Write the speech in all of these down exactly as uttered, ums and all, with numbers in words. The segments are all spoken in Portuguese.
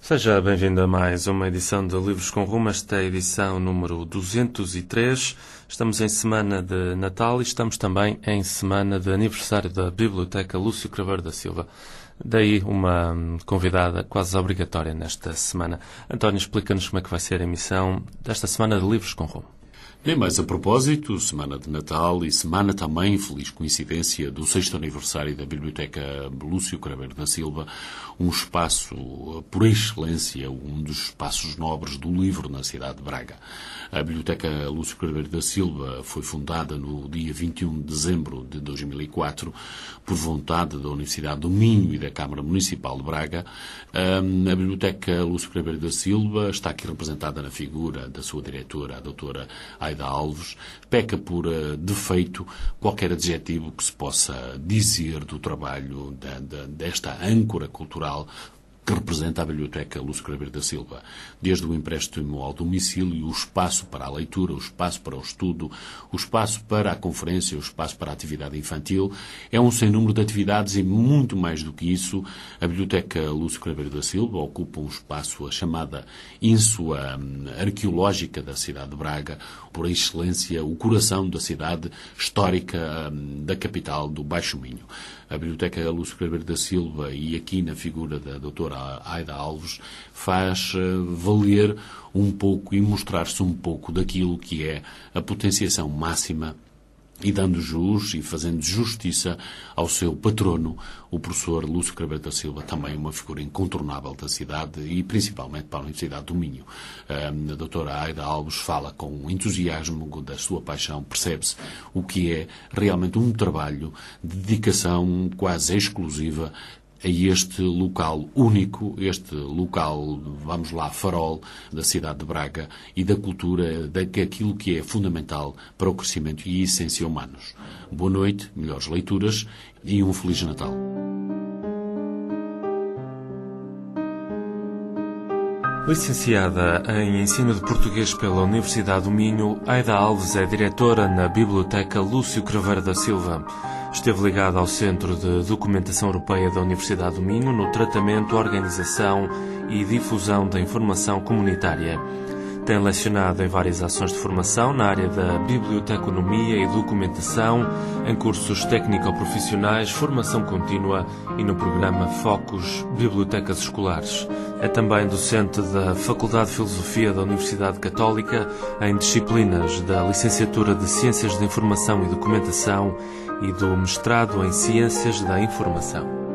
Seja bem-vindo a mais uma edição de Livros com Rumo. Esta é a edição número duzentos e três. Estamos em semana de Natal e estamos também em semana de aniversário da Biblioteca Lúcio Craveiro da Silva. Daí uma convidada quase obrigatória nesta semana. António, explica-nos como é que vai ser a emissão desta semana de Livros com Rumo. Nem mais a propósito, semana de Natal e semana também, feliz coincidência, do sexto aniversário da Biblioteca Lúcio Craveiro da Silva, um espaço, por excelência, um dos espaços nobres do livro na cidade de Braga. A Biblioteca Lúcio Craveiro da Silva foi fundada no dia vinte e um de dezembro de dois mil e quatro por vontade da Universidade do Minho e da Câmara Municipal de Braga. A Biblioteca Lúcio Craveiro da Silva está aqui representada na figura da sua diretora, a doutora Aida Alves. Peca por uh, defeito qualquer adjetivo que se possa dizer do trabalho da, da, desta âncora cultural que representa a Biblioteca Lúcio Craveiro da Silva. Desde o empréstimo ao domicílio, o espaço para a leitura, o espaço para o estudo, o espaço para a conferência, o espaço para a atividade infantil, é um sem número de atividades e, muito mais do que isso, a Biblioteca Lúcio Craveiro da Silva ocupa um espaço, a chamada ínsula arqueológica da cidade de Braga, por excelência, o coração da cidade histórica da capital do Baixo Minho. A Biblioteca Lúcio Craveiro da Silva, e aqui na figura da doutora Aida Alves, faz valer um pouco e mostrar-se um pouco daquilo que é a potenciação máxima e dando jus e fazendo justiça ao seu patrono, o professor Lúcio Craveiro da Silva, também uma figura incontornável da cidade e principalmente para a Universidade do Minho. A doutora Aida Alves fala com entusiasmo da sua paixão, percebe-se o que é realmente um trabalho de dedicação quase exclusiva a este local único, este local, vamos lá, farol da cidade de Braga e da cultura, daquilo que é fundamental para o crescimento e a essência humanos. Boa noite, melhores leituras e um Feliz Natal. Licenciada em Ensino de Português pela Universidade do Minho, Aida Alves é diretora na Biblioteca Lúcio Craveiro da Silva. Esteve ligada ao Centro de Documentação Europeia da Universidade do Minho no tratamento, organização e difusão da informação comunitária. Tem lecionado em várias ações de formação na área da biblioteconomia e documentação, em cursos técnico-profissionais, formação contínua e no programa Focus Bibliotecas Escolares. É também docente da Faculdade de Filosofia da Universidade Católica em disciplinas da Licenciatura de Ciências da Informação e Documentação e do Mestrado em Ciências da Informação.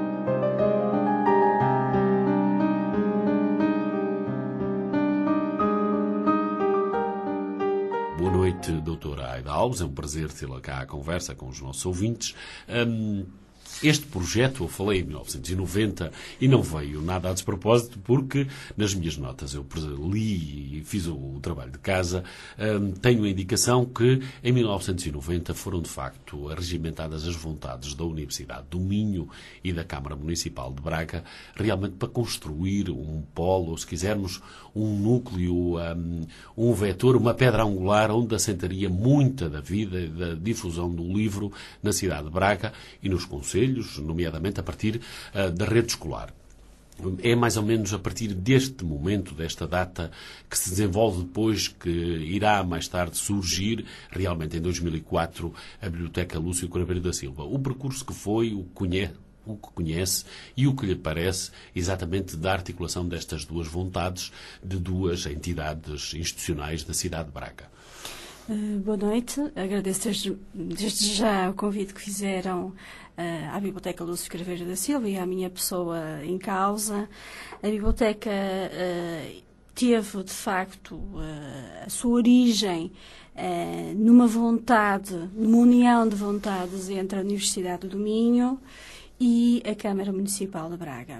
Boa noite, doutora Aida Alves. É um prazer tê-la cá à conversa com os nossos ouvintes. Um... Este projeto eu falei em mil novecentos e noventa e não veio nada a despropósito porque nas minhas notas eu li e fiz o trabalho de casa, hum, tenho a indicação que em mil novecentos e noventa foram de facto arregimentadas as vontades da Universidade do Minho e da Câmara Municipal de Braga realmente para construir um polo, ou se quisermos um núcleo, um, um vetor, uma pedra angular onde assentaria muita da vida e da difusão do livro na cidade de Braga e nos concelhos, nomeadamente a partir uh, da rede escolar. É mais ou menos a partir deste momento, desta data, que se desenvolve depois, que irá mais tarde surgir, realmente em dois mil e quatro, a Biblioteca Lúcio Craveiro da Silva. O percurso que foi, o que conhece, o que conhece e o que lhe parece exatamente da articulação destas duas vontades de duas entidades institucionais da cidade de Braga. Uh, boa noite, agradeço desde, desde já o convite que fizeram uh, à Biblioteca Lúcio Craveiro da Silva e à minha pessoa em causa. A Biblioteca uh, teve, de facto, uh, a sua origem uh, numa vontade, numa união de vontades entre a Universidade do Minho e a Câmara Municipal de Braga.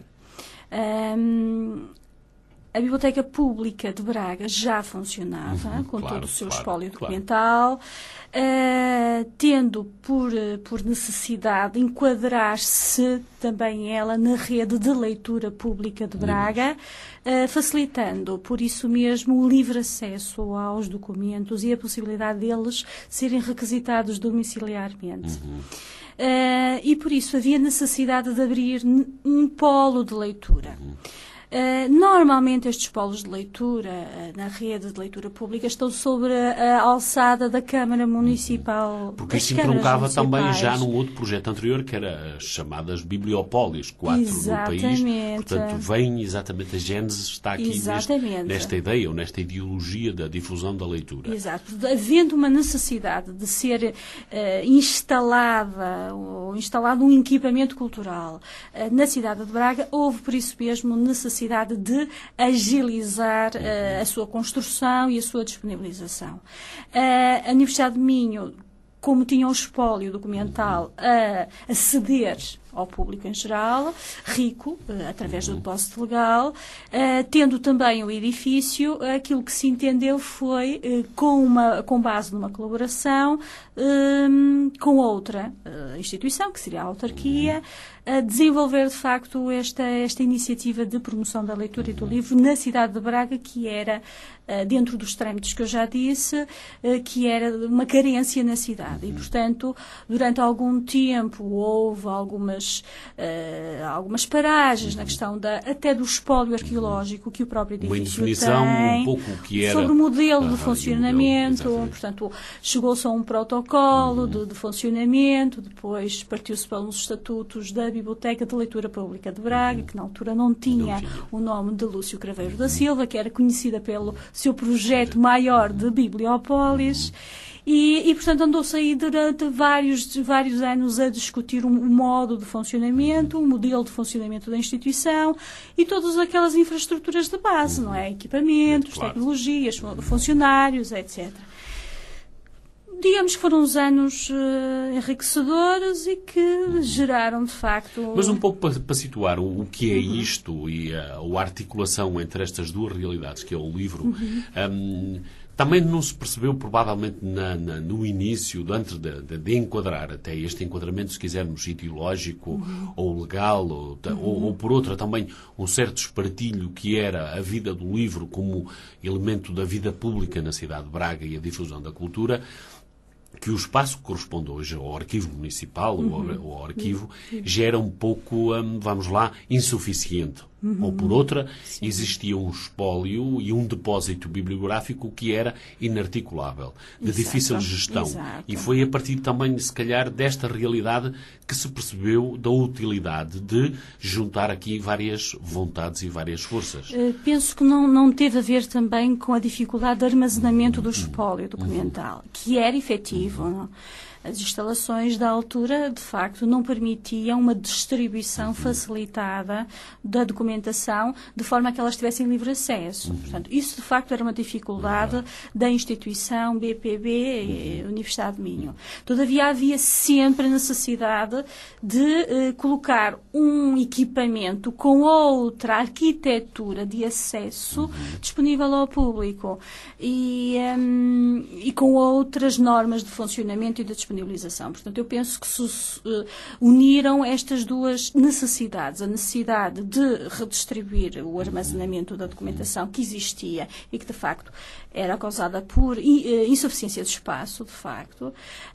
Um, A Biblioteca Pública de Braga já funcionava, uhum, com claro, todo o seu claro, espólio claro. documental, uh, tendo por, por necessidade enquadrar-se também ela na rede de leitura pública de Braga, uh, facilitando, por isso mesmo, o livre acesso aos documentos e a possibilidade deles serem requisitados domiciliarmente. Uhum. Uh, e por isso havia necessidade de abrir um polo de leitura. Uhum. Uh, normalmente estes polos de leitura, uh, na rede de leitura pública, estão sobre a, a alçada da Câmara Municipal. Porque isso entroncava também já num outro projeto anterior, que era as chamadas bibliopólios, quatro exatamente. no país. Portanto, vem exatamente a gênese, está aqui neste, nesta ideia, ou nesta ideologia da difusão da leitura. Exato. Havendo uma necessidade de ser uh, instalada, ou instalado um equipamento cultural uh, na cidade de Braga, houve por isso mesmo necessidade de agilizar uh, a sua construção e a sua disponibilização. Uh, a Universidade de Minho, como tinha um espólio documental a, a ceder ao público em geral, rico, uh, através do depósito legal, uh, tendo também o edifício, aquilo que se entendeu foi, uh, com, uma, com base numa colaboração um, com outra uh, instituição, que seria a autarquia, a desenvolver, de facto, esta, esta iniciativa de promoção da leitura e do livro na cidade de Braga, que era, dentro dos trâmites que eu já disse, que era uma carência na cidade. E, portanto, durante algum tempo houve algumas, algumas paragens na questão da, até do espólio arqueológico que o próprio edifício uma indefinição tem, um pouco que era sobre o modelo ah, de funcionamento. Modelo, portanto, chegou-se a um protocolo uhum. de, de funcionamento, depois partiu-se para uns estatutos da Biblioteca de Leitura Pública de Braga, que na altura não tinha o nome de Lúcio Craveiro da Silva, que era conhecida pelo seu projeto maior de Bibliopólis. E, e, portanto, andou-se aí durante vários, vários anos a discutir um, um modo de funcionamento, um modelo de funcionamento da instituição e todas aquelas infraestruturas de base, não é? Equipamentos, claro. Tecnologias, funcionários, etcétera. Digamos que foram uns anos uh, enriquecedores e que geraram, de facto... Mas um pouco para, para situar o, o que é isto e a, a articulação entre estas duas realidades, que é o livro, uhum. um, também não se percebeu, provavelmente, na, na, no início, antes de, de, de enquadrar até este enquadramento, se quisermos, ideológico uhum. ou legal, ou, uhum. ou, ou, por outra, também um certo espartilho que era a vida do livro como elemento da vida pública na cidade de Braga e a difusão da cultura, que o espaço que corresponde hoje ao arquivo municipal uhum. ou ao arquivo uhum. já era um pouco, um, vamos lá, insuficiente. Uhum. Ou, por outra, Sim. existia um espólio e um depósito bibliográfico que era inarticulável, de Exato. difícil gestão. Exato. E foi a partir também, se calhar, desta realidade que se percebeu da utilidade de juntar aqui várias vontades e várias forças. Uh, penso que não, não teve a ver também com a dificuldade de armazenamento do espólio documental, uhum. que era efetivo, uhum. não? As instalações da altura, de facto, não permitiam uma distribuição facilitada da documentação de forma a que elas tivessem livre acesso. Portanto, isso, de facto, era uma dificuldade da instituição B P B, Universidade de Minho. Todavia, havia sempre a necessidade de eh, colocar um equipamento com outra arquitetura de acesso disponível ao público e, um, e com outras normas de funcionamento e de disponibilidade. Portanto, eu penso que se uh, uniram estas duas necessidades. A necessidade de redistribuir o armazenamento da documentação que existia e que, de facto, era causada por insuficiência de espaço, de facto, uh,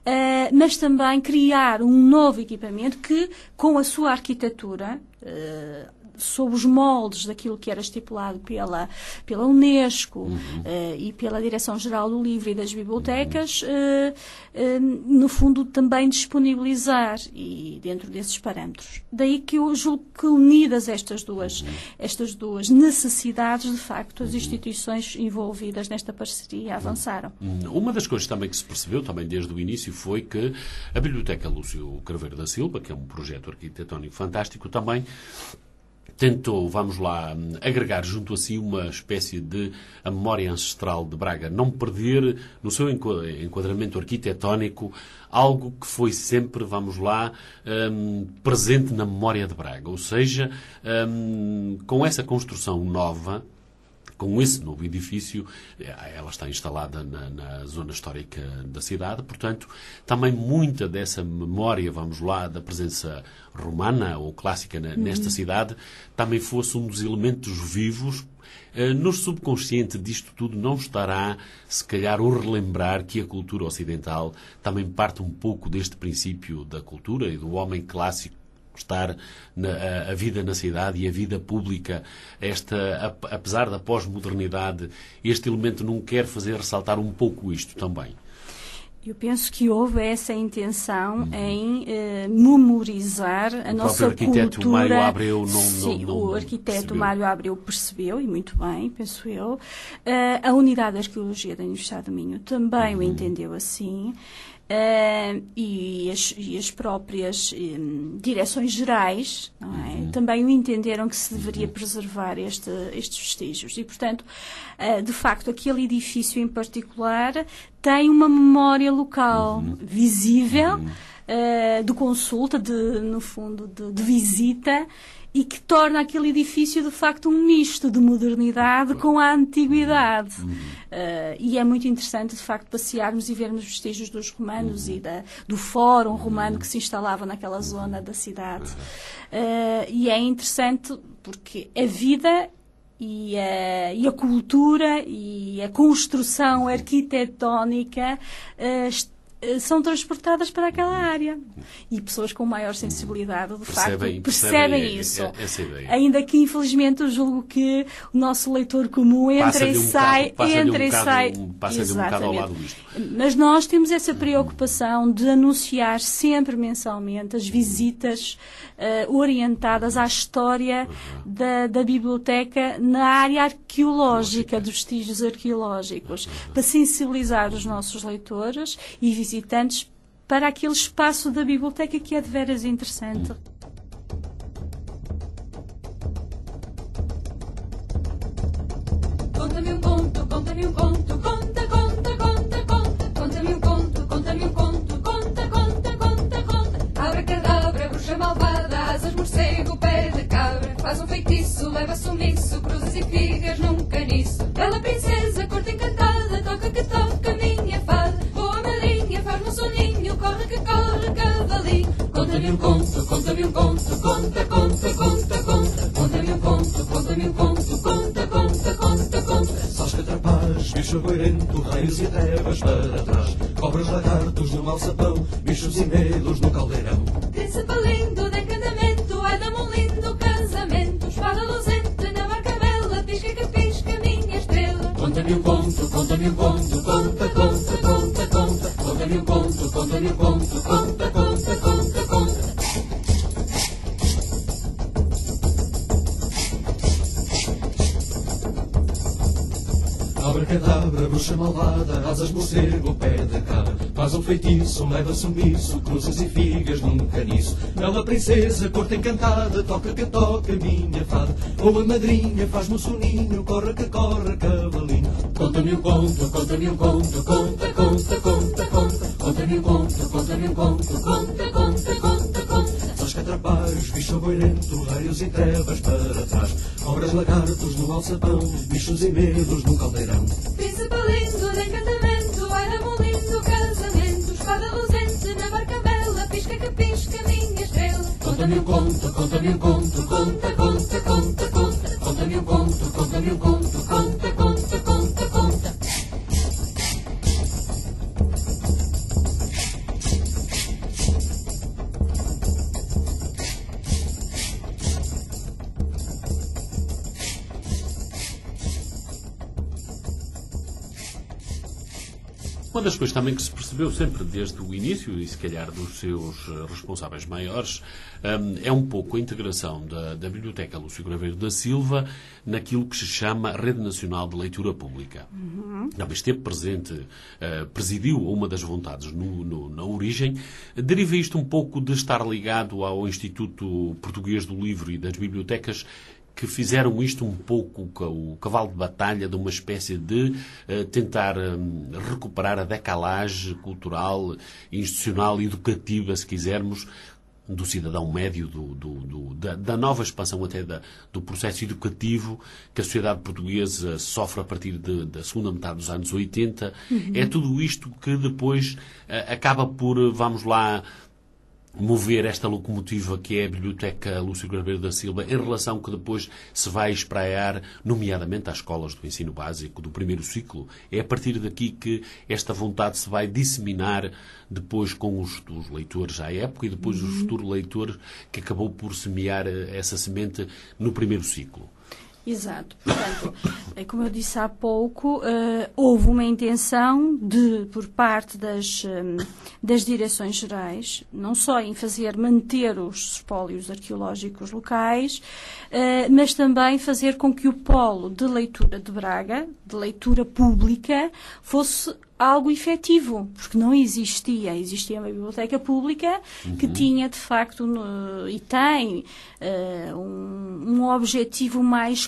mas também criar um novo equipamento que, com a sua arquitetura, uh, sob os moldes daquilo que era estipulado pela, pela Unesco uhum. uh, e pela Direção-Geral do Livro e das Bibliotecas, uh, uh, no fundo também disponibilizar e dentro desses parâmetros. Daí que eu julgo que unidas estas duas, estas duas necessidades, de facto, as instituições envolvidas nesta parceria avançaram. Uma das coisas também que se percebeu, também desde o início, foi que a Biblioteca Lúcio Craveiro da Silva, que é um projeto arquitetónico fantástico, também tentou, vamos lá, agregar junto a si uma espécie de a memória ancestral de Braga, não perder no seu enquadramento arquitetónico algo que foi sempre, vamos lá, um, presente na memória de Braga. Ou seja, um, com essa construção nova, com esse novo edifício, ela está instalada na, na zona histórica da cidade, portanto, também muita dessa memória, vamos lá, da presença romana ou clássica na, uhum. nesta cidade, também fosse um dos elementos vivos. No subconsciente disto tudo não estará, se calhar, o relembrar que a cultura ocidental também parte um pouco deste princípio da cultura e do homem clássico estar na, a, a vida na cidade e a vida pública, esta, a, apesar da pós-modernidade, este elemento não quer fazer ressaltar um pouco isto também? Eu penso que houve essa intenção uhum. em eh, memorizar a o nossa arquiteto cultura. Mário Abreu não, Sim, não, não o arquiteto percebeu. Mário Abreu percebeu, e muito bem, penso eu. Uh, a Unidade de Arqueologia da Universidade do Minho também uhum. o entendeu assim. Uh, e, as, e as próprias um, direções gerais, não é? Uhum. também o entenderam que se deveria uhum. preservar este, estes vestígios. E, portanto, uh, de facto, aquele edifício em particular tem uma memória local uhum. visível, uhum. uh, de consulta, de, no fundo, de, de visita, e que torna aquele edifício, de facto, um misto de modernidade com a antiguidade. Uhum. Uh, e é muito interessante, de facto, passearmos e vermos vestígios dos romanos uhum. e da, do fórum romano que se instalava naquela zona da cidade. Uh, e é interessante porque a vida e a, e a cultura e a construção arquitetónica uh, são transportadas para aquela área. E pessoas com maior sensibilidade, de percebem, facto, percebem, percebem isso. Essa ideia. Ainda que, infelizmente, eu julgo que o nosso leitor comum entra e sai, entra e sai. Passa-lhe um bocado ao lado disto. Mas nós temos essa preocupação de anunciar sempre mensalmente as visitas uh, orientadas à história uhum. da, da biblioteca na área arqueológica, dos vestígios arqueológicos, uhum. para sensibilizar os nossos leitores e visitantes visitantes para aquele espaço da biblioteca que é de veras interessante. Conta-me um conto, conta-me um conto, conta, conta, conta, conta. Conta-me um conto, conta-me um conto, conta, conta, conta, conta. Abracadabra, bruxa malvada, asas morcego, pé de cabra. Faz um feitiço, leva sumiço, cruzes e figas num caniço. Bela princesa, corte encantada, toca que toca, minha fada. Faz-me um soninho, corre que corre, cavalinho. Conta-me um conto, conta-me um conto, conta, conta, conta, conta. Conta-me um conto, conta-me um conto, conta, conta, conta, conta. Sás catrapaz, bicho boirento, raios e trevas para trás. Cobras, lagartos no alçapão, bichos e medos no caldeirão. Príncipe lindo de encantamento, ai dá-me um lindo casamento. Espada luzente na barca bela, pisca que pisca minha estrela. Conta-me um conto, conta-me um conto, conta, conta, conta, conta. Conta-me um conto, conta-me um conto, conta, conta, conta, conta. Abracadabra, bruxa malvada, asas morcego, pé de cabra. Faz um feitiço, leva sumiço, cruzes e figas num caniço. Bela princesa, corte encantada, toca que toca, minha fada. Ou a madrinha, faz-me um soninho, corre que corre, cavalinho. Conta-me um conto, conta-me um conto, conta, conta, conta, conta. Conta-me um conto, conta-me um conto, conta, conta, conta, conta. Sós catrapalhos, bicho boirento, raios e trevas para trás. Cobras, lagartos no alçapão, bichos e medos no caldeirão. Príncipe lindo de encantamento, ai dá-me um lindo casamento. Espada luzente na barca bela, pisca que pisca minha estrela. Conta-me um conto, conta-me um conto, conta, conta, conta, conta. Conta-me um conto, conta-me um conto, conta, conta, conta, conta. Uma das coisas também que se percebeu sempre desde o início, e se calhar dos seus responsáveis maiores, é um pouco a integração da, da Biblioteca Lúcio Craveiro da Silva naquilo que se chama Rede Nacional de Leitura Pública. Uhum. Também esteve presente, uh, presidiu uma das vontades no, no, na origem. Deriva isto um pouco de estar ligado ao Instituto Português do Livro e das Bibliotecas, que fizeram isto um pouco o cavalo de batalha de uma espécie de uh, tentar um, recuperar a decalagem cultural, institucional, educativa, se quisermos, do cidadão médio, do, do, do, da, da nova expansão até da, do processo educativo que a sociedade portuguesa sofre a partir de, da segunda metade dos anos oitenta. Uhum. É tudo isto que depois uh, acaba por, vamos lá, mover esta locomotiva que é a Biblioteca Lúcio Craveiro da Silva, em relação que depois se vai espraiar, nomeadamente às escolas do ensino básico, do primeiro ciclo? É a partir daqui que esta vontade se vai disseminar depois com os, os leitores à época e depois os futuros leitores, que acabou por semear essa semente no primeiro ciclo? Exato. Portanto, como eu disse há pouco, uh, houve uma intenção de, por parte das, um, das direções gerais, não só em fazer manter os espólios arqueológicos locais, uh, mas também fazer com que o polo de leitura de Braga, de leitura pública, fosse algo efetivo, porque não existia. Existia uma biblioteca pública que uhum. tinha, de facto, no, e tem uh, um, um objetivo mais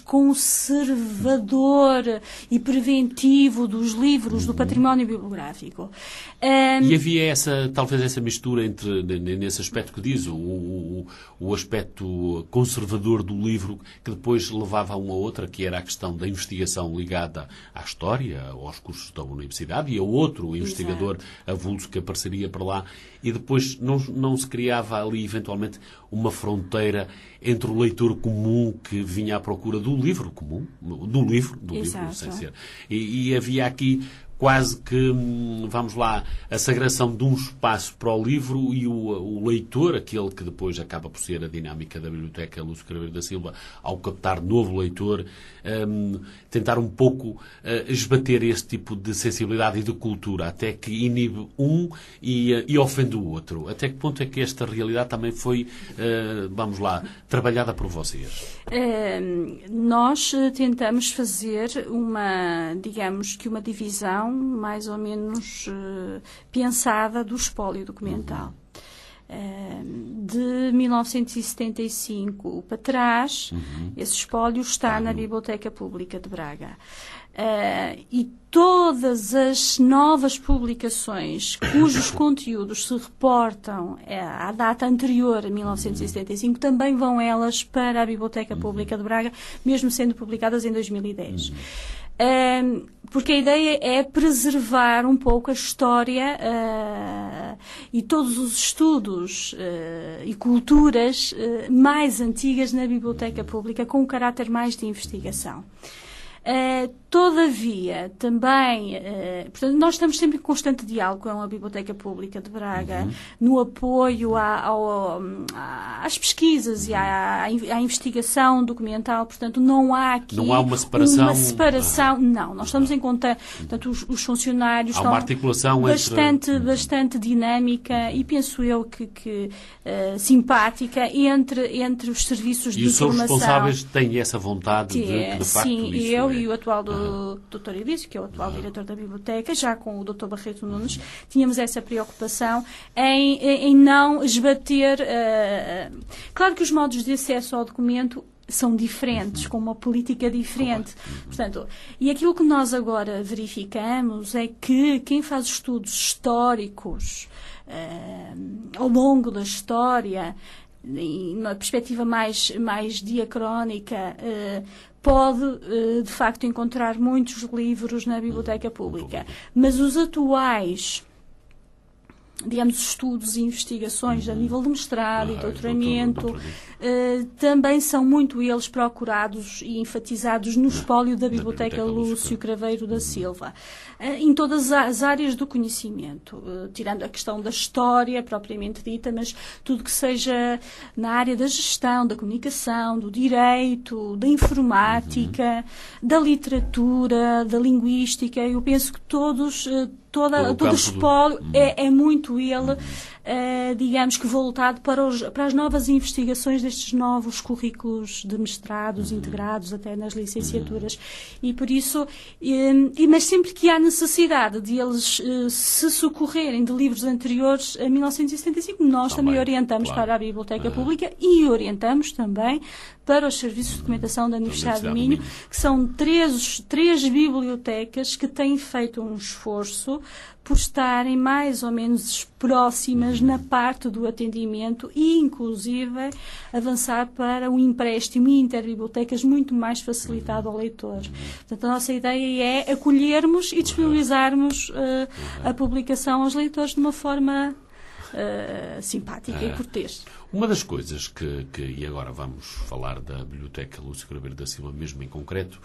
conservador e preventivo dos livros, uhum. do património bibliográfico. Um, e havia essa, talvez essa mistura entre, nesse aspecto que diz, o, o, o aspecto conservador do livro, que depois levava a uma outra, que era a questão da investigação ligada à história, aos cursos da universidade, e a outro investigador avulso que apareceria para lá, e depois não, não se criava ali, eventualmente, uma fronteira entre o leitor comum que vinha à procura do livro comum, do livro, do Exato. livro, sem ser. E, e havia aqui quase que, vamos lá, a sagração de um espaço para o livro e o, o leitor, aquele que depois acaba por ser a dinâmica da Biblioteca Lúcio Craveiro da Silva, ao captar novo leitor, um, tentar um pouco uh, esbater este tipo de sensibilidade e de cultura, até que inibe um e, uh, e ofende o outro. Até que ponto é que esta realidade também foi, uh, vamos lá, trabalhada por vocês? Uh, nós tentamos fazer uma, digamos que uma divisão mais ou menos uh, pensada do espólio documental. Uh, de mil novecentos e setenta e cinco para trás, uhum. esse espólio está uhum. na Biblioteca Pública de Braga. Uh, e todas as novas publicações cujos conteúdos se reportam à data anterior a mil novecentos e setenta e cinco também vão elas para a Biblioteca Pública de Braga, mesmo sendo publicadas em dois mil e dez. Uhum. Um, porque a ideia é preservar um pouco a história uh, e todos os estudos uh, e culturas uh, mais antigas na biblioteca pública, com um caráter mais de investigação. Uh, todavia, também, uh, portanto, nós estamos sempre em constante diálogo com a Biblioteca Pública de Braga, uhum. no apoio à, ao, às pesquisas e à, à investigação documental, portanto, não há aqui não há uma separação. Uma separação uhum. Não, nós estamos em conta, portanto, os, os funcionários há estão uma articulação bastante, entre... bastante dinâmica e penso eu que, que uh, simpática entre, entre os serviços e de informação. E os seus responsáveis têm essa vontade de, de, de facto, sim, isso eu é. E o atual do uhum. doutor Elísio, que é o atual uhum. diretor da biblioteca, já com o doutor Barreto Nunes, tínhamos essa preocupação em, em, em não esbater... Uh, claro que os modos de acesso ao documento são diferentes, uhum. com uma política diferente. Uhum. Portanto, e aquilo que nós agora verificamos é que quem faz estudos históricos uh, ao longo da história, numa perspectiva mais, mais diacrónica, uh, pode, uh, de facto, encontrar muitos livros na biblioteca pública. Mas os atuais, digamos, estudos e investigações a nível de mestrado ah, e doutoramento, doutor, doutor. Uh, também são muito eles procurados e enfatizados no espólio da Biblioteca, da Biblioteca Lúcio Craveiro da Silva, uh, em todas as áreas do conhecimento, uh, tirando a questão da história propriamente dita, mas tudo que seja na área da gestão, da comunicação, do direito, da informática, uhum. da literatura, da linguística. Eu penso que todos... Uh, Toda, todo o espólio do... é, é muito ele, uh, digamos que voltado para, os, para as novas investigações destes novos currículos de mestrados uhum. integrados até nas licenciaturas. Uhum. E por isso, e, mas sempre que há necessidade de eles uh, se socorrerem de livros anteriores a mil novecentos e setenta e cinco, nós também, também orientamos claro. para a Biblioteca uhum. Pública e orientamos também para os serviços de documentação da Universidade do Minho, que são três, três bibliotecas que têm feito um esforço por estarem mais ou menos próximas na parte do atendimento e, inclusive, avançar para um empréstimo e interbibliotecas muito mais facilitado ao leitor. Portanto, a nossa ideia é acolhermos e disponibilizarmos uh, a publicação aos leitores de uma forma uh, simpática ah. e cortês. Uma das coisas que, que, e agora vamos falar da Biblioteca Lúcio Craveiro da Silva mesmo em concreto,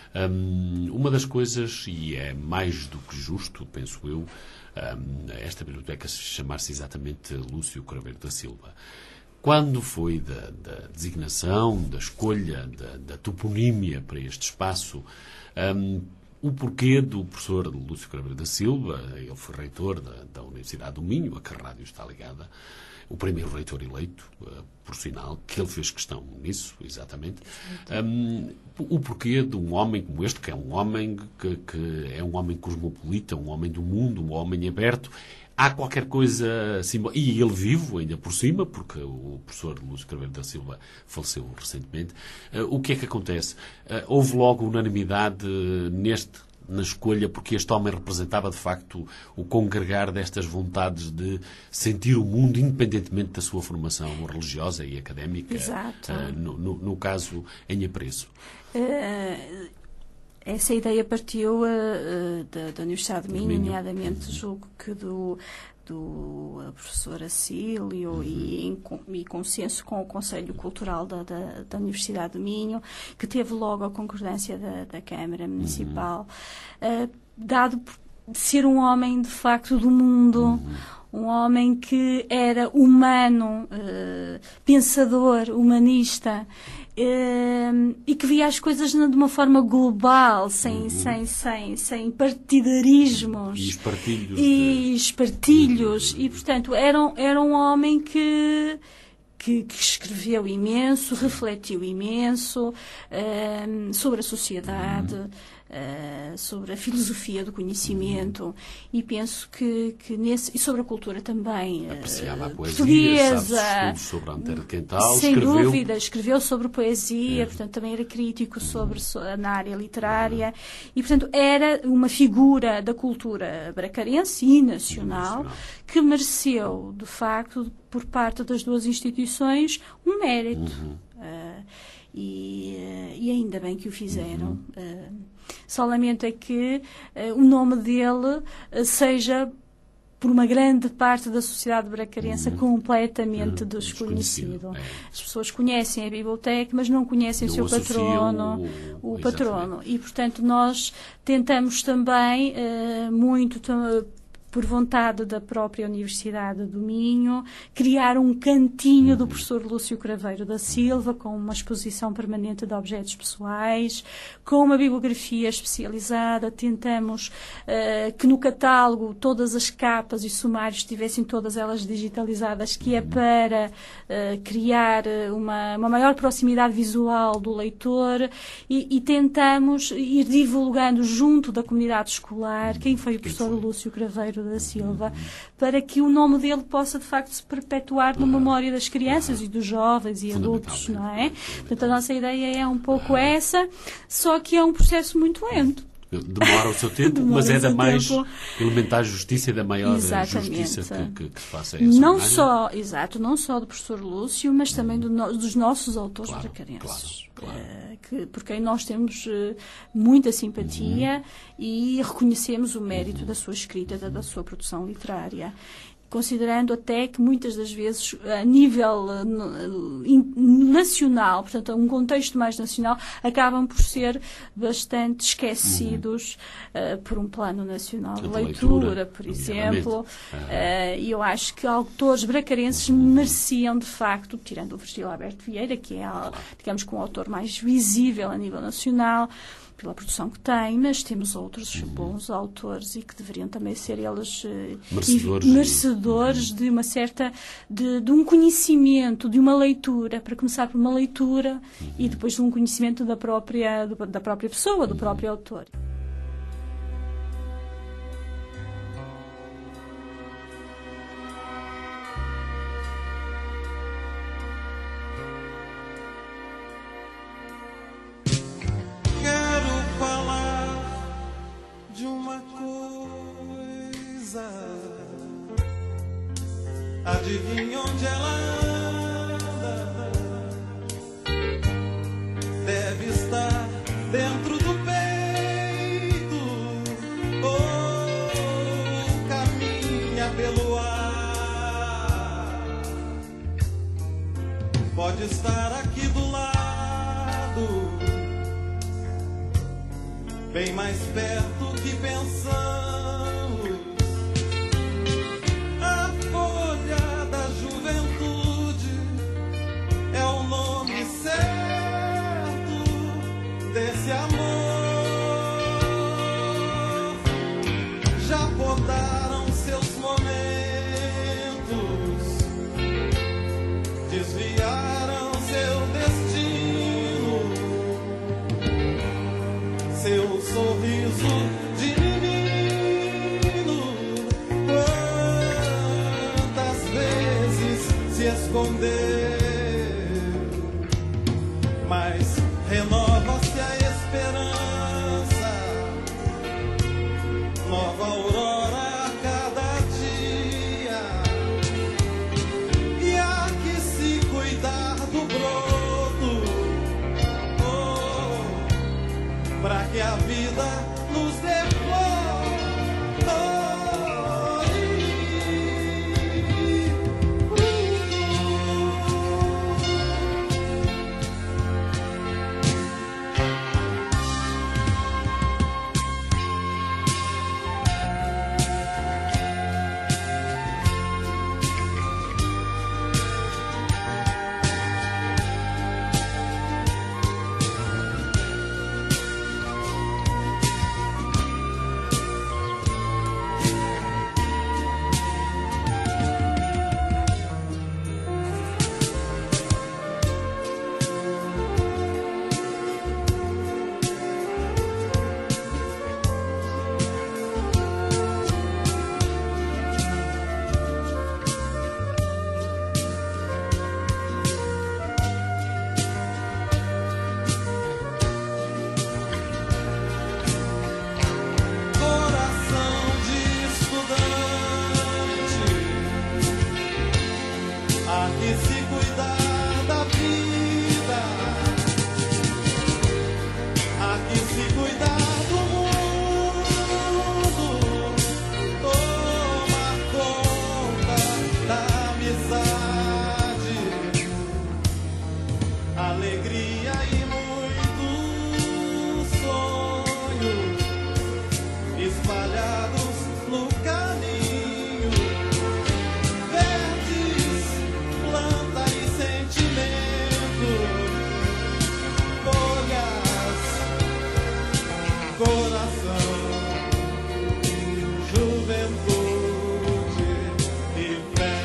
um, uma das coisas, e é mais do que justo, penso eu, um, esta biblioteca chamar-se exatamente Lúcio Craveiro da Silva. Quando foi da, da designação, da escolha, da, da toponímia para este espaço, um, o porquê do professor Lúcio Craveiro da Silva, ele foi reitor da, da Universidade do Minho, a que a rádio está ligada, o primeiro reitor eleito, uh, por sinal, que ele fez questão nisso, exatamente. Um, o porquê de um homem como este, que é um homem que, que é um homem cosmopolita, um homem do mundo, um homem aberto. Há qualquer coisa assim, e ele vivo ainda por cima, porque o professor Lúcio Craveiro da Silva faleceu recentemente. Uh, o que é que acontece? Uh, houve logo unanimidade neste, na escolha, porque este homem representava de facto o congregar destas vontades de sentir o mundo independentemente da sua formação religiosa e académica. Exato. Uh, no, no, no caso, em apreço. Uh... Essa ideia partiu uh, da, da Universidade de Minho, nomeadamente julgo que do, do professor Acílio uhum. e, em, e consenso com o Conselho Cultural da, da, da Universidade de Minho, que teve logo a concordância da, da Câmara Municipal, uhum. uh, dado por ser um homem de facto do mundo, uhum. um homem que era humano, uh, pensador, humanista, Uh, e que via as coisas de uma forma global, sem, uhum. sem, sem, sem partidarismos e espartilhos, e, espartilhos. Uhum. E portanto era, era um homem que, que, que escreveu imenso, refletiu imenso uh, sobre a sociedade, uhum. Uh, sobre a filosofia do conhecimento, e penso que, que nesse, e sobre a cultura também, apreciava uh, a poesia, portuguesa, sabe, sobre a Antero de Quental, sem escreveu... dúvida, escreveu sobre poesia, é. portanto também era crítico sobre, na área literária, e portanto era uma figura da cultura bracarense e nacional, nacional. que mereceu, de facto, por parte das duas instituições, um mérito. Uhum. Uh, e, uh, e ainda bem que o fizeram. Uhum. Uh, Só lamento é que uh, o nome dele uh, seja, por uma grande parte da sociedade bracarense, uhum. completamente uhum. desconhecido. É. As pessoas conhecem a biblioteca, mas não conhecem não o seu patrono, o, o patrono. E, portanto, nós tentamos também, uh, muito... por vontade da própria Universidade do Minho, criar um cantinho do professor Lúcio Craveiro da Silva, com uma exposição permanente de objetos pessoais, com uma bibliografia especializada. Tentamos uh, que no catálogo todas as capas e sumários estivessem todas elas digitalizadas, que é para uh, criar uma, uma maior proximidade visual do leitor, e, e tentamos ir divulgando junto da comunidade escolar quem foi o professor Lúcio Craveiro da Silva, para que o nome dele possa de facto se perpetuar na memória das crianças e dos jovens e adultos, não é? Portanto, a nossa ideia é um pouco essa, só que é um processo muito lento. Demora o seu tempo, mas é da mais tempo. elementar justiça e da maior Exatamente. justiça que, que, que se faça essa não homenagem. só, exato, não só do professor Lúcio, mas também do no, dos nossos autores claro, bracarenses. Claro, claro. Uh, que, por quem nós temos uh, muita simpatia uhum. e reconhecemos o mérito uhum. da sua escrita, da, da sua produção literária. Considerando até que muitas das vezes a nível nacional, portanto um contexto mais nacional, acabam por ser bastante esquecidos uhum. uh, por um plano nacional de leitura, leitura, por exemplo, uh, e eu acho que autores bracarenses uhum. mereciam de facto, tirando o Virgílio Alberto Vieira, que é, digamos, com o autor mais visível a nível nacional, pela produção que tem, mas temos outros uhum. bons autores e que deveriam também ser eles uh, merecedores, merecedores uhum. de uma certa, de, de um conhecimento, de uma leitura, para começar por uma leitura uhum. e depois de um conhecimento da própria, do, da própria pessoa, do uhum. próprio autor. Adivinha onde ela anda? Deve estar dentro do peito, ou caminha pelo ar. bem mais perto que pensamos. A folha da juventude é o nome certo desse amor. Já podaram seus momentos, desviaram seu destino, seu sorriso de menino. Quantas vezes se escondeu, mas renova-se a esperança, nova aurora a cada dia. E há que se cuidar do broto, oh, pra que a vida nos dê flor. Oh, e coração de estudante, há que se cuidar da vida, há que se cuidar do mundo, tomar conta da amizade, alegria e muitos sonhos espalhados no caminho, verdes, planta e sentimento, folhas, coração, juventude e fé.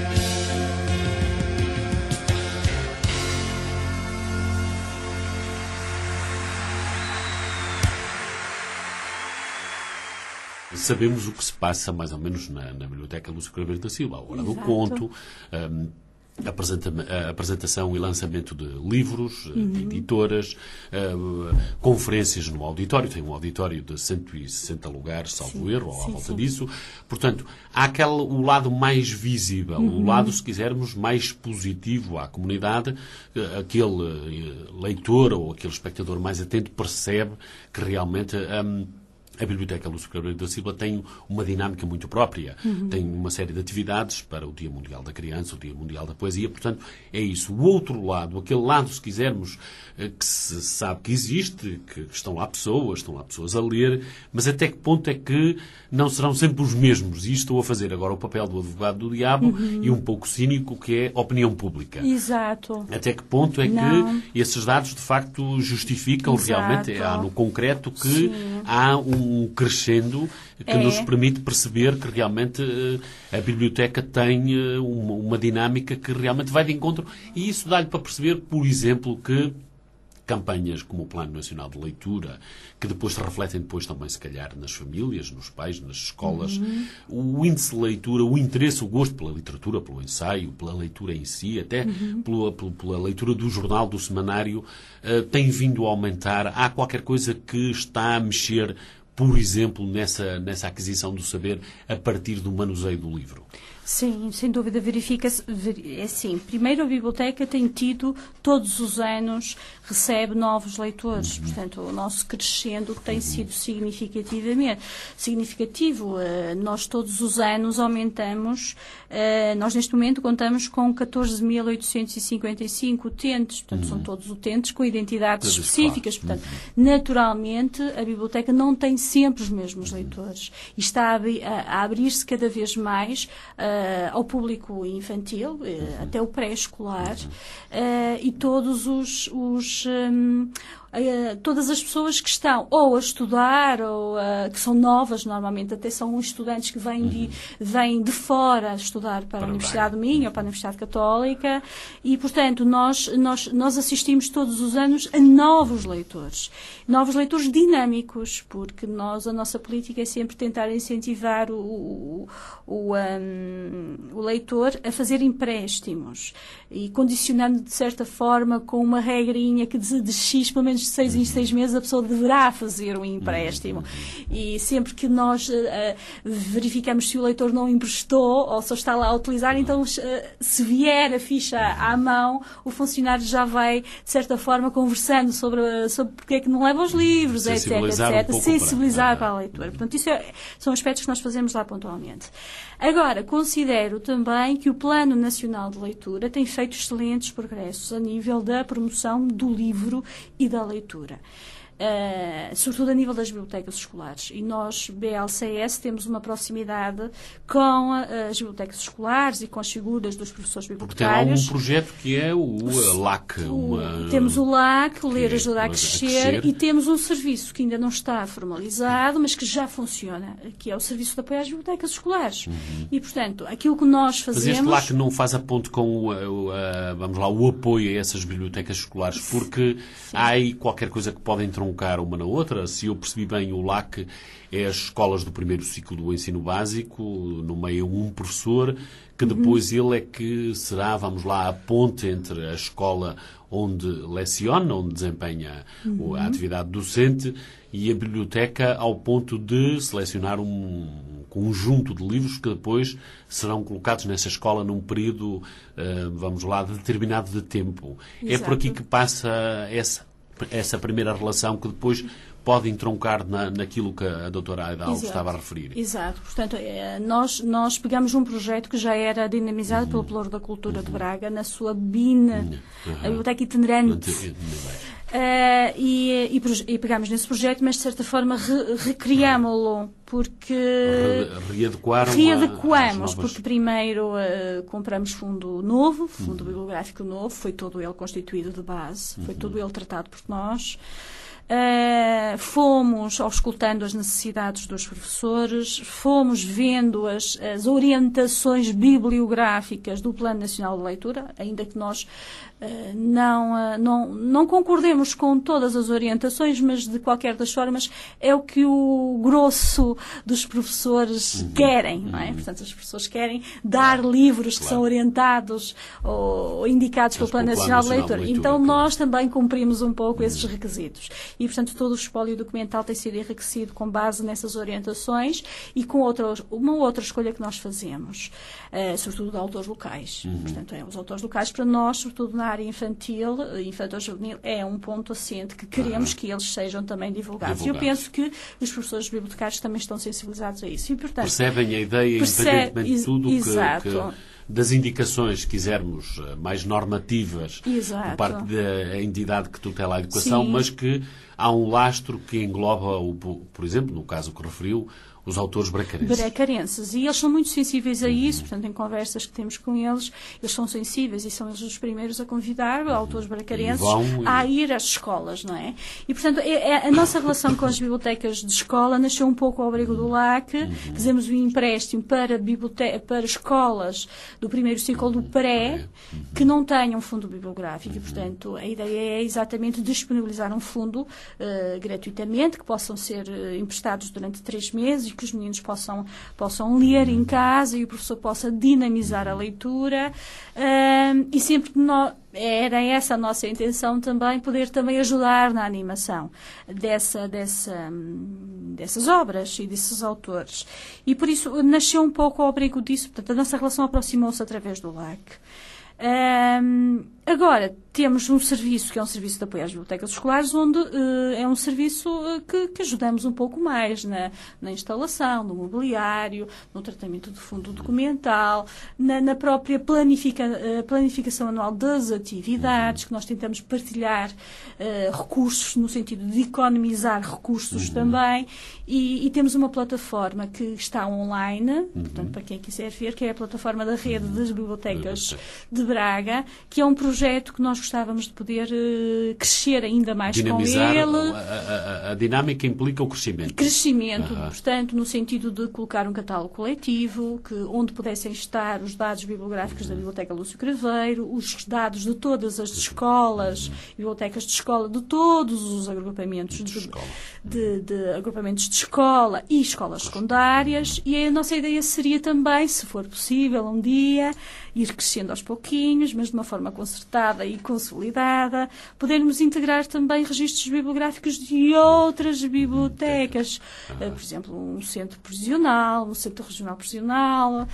Sabemos o que se passa mais ou menos na, na Biblioteca Lúcio Craveiro da Silva, a hora do Exato. conto, hum, apresenta, a apresentação e lançamento de livros, Uhum. de editoras, hum, conferências no auditório, tem um auditório de cento e sessenta lugares, salvo Sim, erro, ou à sim, volta sim. disso. Portanto, há aquele, o lado mais visível, Uhum. o lado, se quisermos, mais positivo à comunidade. eh, Aquele eh, leitor ou aquele espectador mais atento percebe que realmente hum, a Biblioteca Lúcio Craveiro da Silva tem uma dinâmica muito própria. Uhum. Tem uma série de atividades para o Dia Mundial da Criança, o Dia Mundial da Poesia. Portanto, é isso. O outro lado, aquele lado, se quisermos, eh, que se sabe que existe, que estão lá pessoas, estão lá pessoas a ler, mas até que ponto é que não serão sempre os mesmos? E estou a fazer agora o papel do advogado do diabo Uhum. e um pouco cínico, que é a opinião pública. Exato. Até que ponto é Não. que esses dados, de facto, justificam Exato. realmente, há no concreto, que Sim. há um crescendo que É. nos permite perceber que realmente eh, a biblioteca tem eh, uma, uma dinâmica que realmente vai de encontro. E isso dá-lhe para perceber, por exemplo, que campanhas como o Plano Nacional de Leitura, que depois se refletem depois também, se calhar, nas famílias, nos pais, nas escolas. Uhum. O índice de leitura, o interesse, o gosto pela literatura, pelo ensaio, pela leitura em si, até Uhum. pela, pela, pela leitura do jornal, do semanário, eh, tem vindo a aumentar. Há qualquer coisa que está a mexer, por exemplo, nessa, nessa aquisição do saber a partir do manuseio do livro. Sim, sem dúvida, verifica-se. É assim, primeiro a biblioteca tem tido, todos os anos, recebe novos leitores. Uhum. Portanto, o nosso crescendo tem uhum. sido significativamente significativo. Uh, nós todos os anos aumentamos, uh, nós neste momento contamos com catorze mil oitocentos e cinquenta e cinco utentes, portanto, uhum. são todos utentes com identidades todos específicas. Claro. Portanto, uhum. naturalmente, a biblioteca não tem sempre os mesmos uhum. leitores e está a, a, a abrir-se cada vez mais uh, ao público infantil, uh, uhum. até o pré-escolar, uh, e todos os, os um, uh, todas as pessoas que estão ou a estudar ou uh, que são novas, normalmente até são estudantes que vêm de, vêm de fora estudar para, para a Universidade do Minho ou para a Universidade Católica, e portanto nós, nós, nós assistimos todos os anos a novos leitores, novos leitores dinâmicos, porque nós, a nossa política é sempre tentar incentivar o, o, o, um, o leitor a fazer empréstimos e condicionando de certa forma com uma regrinha que de, de X, pelo menos de seis em seis meses, a pessoa deverá fazer um empréstimo. E sempre que nós uh, verificamos se o leitor não emprestou ou só está lá a utilizar, então uh, se vier a ficha à mão, o funcionário já vai, de certa forma, conversando sobre, sobre porque é que não leva os livros, etc, etcétera. Um sensibilizar para... para a leitura. Portanto, isso é, são aspectos que nós fazemos lá pontualmente. Agora, considero também que o Plano Nacional de Leitura tem feito excelentes progressos a nível da promoção do livro e da leitura. Uh, sobretudo a nível das bibliotecas escolares. E nós, B L C S, temos uma proximidade com uh, as bibliotecas escolares e com as figuras dos professores bibliotecários. Porque tem lá um projeto que é o L A C. Uma... Temos o L A C, o Ler Ajuda a Crescer, a crescer, e temos um serviço que ainda não está formalizado, mas que já funciona, que é o Serviço de Apoio às Bibliotecas Escolares. Uhum. E, portanto, aquilo que nós fazemos... Mas este L A C não faz a ponto com o, o, a, vamos lá, o apoio a essas bibliotecas escolares, porque Sim. há aí qualquer coisa que pode entrar uma na outra. Se eu percebi bem, o L A C é as escolas do primeiro ciclo do ensino básico, nomeia um professor, que depois uhum. ele é que será, vamos lá, a ponte entre a escola onde leciona, onde desempenha uhum. a atividade docente, e a biblioteca, ao ponto de selecionar um conjunto de livros que depois serão colocados nessa escola num período, vamos lá, determinado de tempo. Exato. É por aqui que passa essa essa primeira relação que depois pode entroncar na, naquilo que a doutora Aida Alves estava a referir. Exato. Portanto, nós, nós pegamos um projeto que já era dinamizado uhum. pelo Pelouro da Cultura uhum. de Braga, na sua B I N, uhum. a Biblioteca Itinerante. Uh, e, e, e pegámos nesse projeto, mas de certa forma re, recriámo-lo, porque Re, readequaram readequamos, porque primeiro uh, compramos fundo novo, fundo uhum. bibliográfico novo, foi todo ele constituído de base, foi uhum. todo ele tratado por nós. Uh, fomos auscultando as necessidades dos professores, fomos vendo as, as orientações bibliográficas do Plano Nacional de Leitura, ainda que nós uh, não, uh, não, não concordemos com todas as orientações, mas de qualquer das formas é o que o grosso dos professores uhum. querem, não é? Portanto, os professores querem dar claro. livros que claro. são orientados ou, ou indicados pelo Plano Nacional de Leitura. Leitura. Então, claro. nós também cumprimos um pouco uhum. esses requisitos. E, portanto, todo o espólio documental tem sido enriquecido com base nessas orientações e com outra, uma outra escolha que nós fazemos, uh, sobretudo de autores locais. Uhum. Portanto, é, os autores locais, para nós, sobretudo na área infantil, infantil-juvenil, é um ponto assente que queremos uhum. que eles sejam também divulgados. E eu penso que os professores bibliotecários também estão sensibilizados a isso. E, portanto, percebem a ideia, percebe, independentemente de tudo que, que... das indicações, se quisermos, mais normativas Exato. por parte da entidade que tutela a educação, Sim. mas que há um lastro que engloba, o, por exemplo, no caso que referiu, os autores bracarenses. Bracarenses. E eles são muito sensíveis a isso, portanto, em conversas que temos com eles, eles são sensíveis e são eles os primeiros a convidar autores bracarenses e... a ir às escolas, não é? E, portanto, é, é, a nossa relação com as bibliotecas de escola nasceu um pouco ao abrigo do L A C. Uhum. Fizemos um empréstimo para, bibliote... para escolas do primeiro ciclo do pré, uhum. que não tenham fundo bibliográfico. Uhum. E, portanto, a ideia é exatamente disponibilizar um fundo uh, gratuitamente, que possam ser uh, emprestados durante três meses e que os meninos possam, possam ler em casa e o professor possa dinamizar a leitura. Uh, e sempre que nós... Era essa a nossa intenção também, poder também ajudar na animação dessa, dessa, dessas obras e desses autores. E por isso nasceu um pouco ao abrigo disso, portanto a nossa relação aproximou-se através do L A C. Um, agora, temos um serviço que é um serviço de apoio às bibliotecas escolares, onde uh, é um serviço uh, que, que ajudamos um pouco mais na, na instalação, no mobiliário, no tratamento do fundo documental, na, na própria planifica, uh, planificação anual das atividades, que nós tentamos partilhar uh, recursos, no sentido de economizar recursos uhum. também, e, e temos uma plataforma que está online, uhum. portanto, para quem quiser ver, que é a plataforma da Rede das Bibliotecas de Braga, que é um projeto que nós gostávamos de poder uh, crescer ainda mais Dinamizar com ele. A, a, a dinâmica implica o crescimento. Crescimento, Uhum. portanto, no sentido de colocar um catálogo coletivo, que, onde pudessem estar os dados bibliográficos da Biblioteca Lúcio Craveiro, os dados de todas as escolas, bibliotecas de escola, de todos os agrupamentos de, de, de, agrupamentos de escola e escolas secundárias, e a nossa ideia seria também, se for possível, um dia, ir crescendo aos pouquinhos, mas de uma forma concertada e consolidada, podermos integrar também registros bibliográficos de outras bibliotecas, uh, por exemplo, um centro prisional, um centro regional prisional,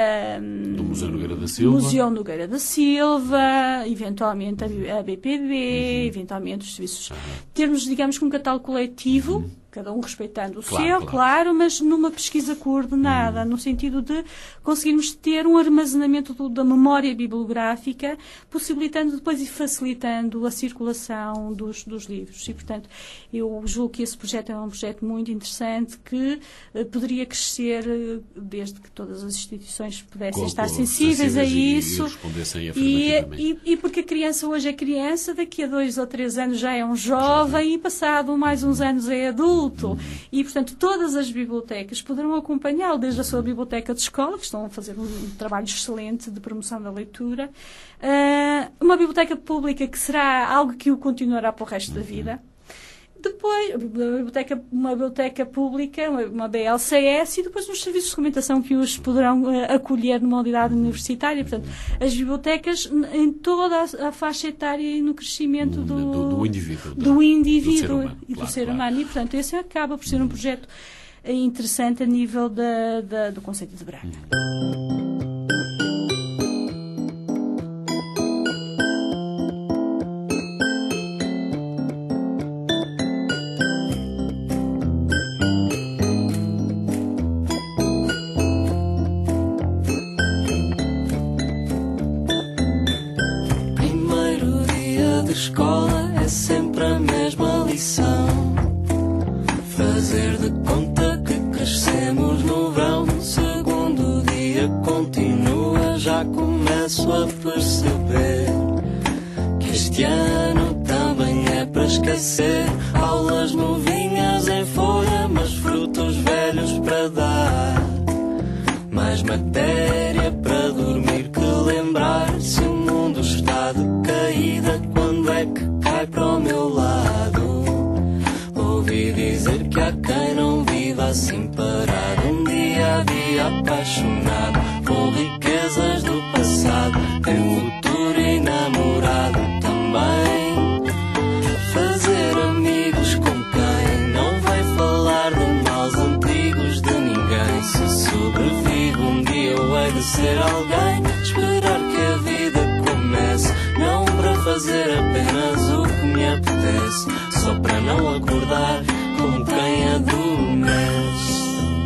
um, do Museu Nogueira da Silva, Museu Nogueira da Silva, eventualmente a B P B, uhum. eventualmente os serviços, uhum. termos, digamos, com um catálogo coletivo, uhum. cada um respeitando o claro, seu, claro. claro, mas numa pesquisa coordenada, hum. no sentido de conseguirmos ter um armazenamento do, da memória bibliográfica, possibilitando depois e facilitando a circulação dos, dos livros. E, portanto, eu julgo que esse projeto é um projeto muito interessante que uh, poderia crescer uh, desde que todas as instituições pudessem com, estar com sensíveis a e, isso. E respondessem e, afirmativamente. e, e porque a criança hoje é criança, daqui a dois ou três anos já é um jovem, jovem. E passado mais uns anos é adulto. E, portanto, todas as bibliotecas poderão acompanhá-lo, desde a sua biblioteca de escola, que estão a fazer um, um trabalho excelente de promoção da leitura, uh, uma biblioteca pública que será algo que o continuará para o resto da vida. Depois, uma biblioteca, uma biblioteca pública, uma, uma B L C S, e depois uns serviços de documentação que os poderão uh, acolher numa unidade universitária. Portanto, as bibliotecas em toda a, a faixa etária e no crescimento do, do, do indivíduo, do, do indivíduo do ser humano, e do claro, ser claro. humano. E, portanto, esse acaba por ser um projeto interessante a nível da, da, do conceito de Braga. Escola é sempre a mesma lição. Fazer de conta que crescemos no verão. Segundo dia continua, já começo a perceber que este ano também é para esquecer. Aulas novinhas em folha, mas frutos velhos para dar. Mais matéria para dormir que lembrar. Se o mundo está de caída, quando é que cai para o meu lado? Ouvi dizer que há quem não viva assim parado. Um dia havia apaixonado por riquezas do passado. Tem futuro e namorado também. Fazer amigos com quem não vai falar de maus antigos de ninguém. Se sobrevivo um dia eu hei de ser alguém. Esperar que a vida comece, não para fazer apenas o que me apetece, só para não acordar como quem adormece.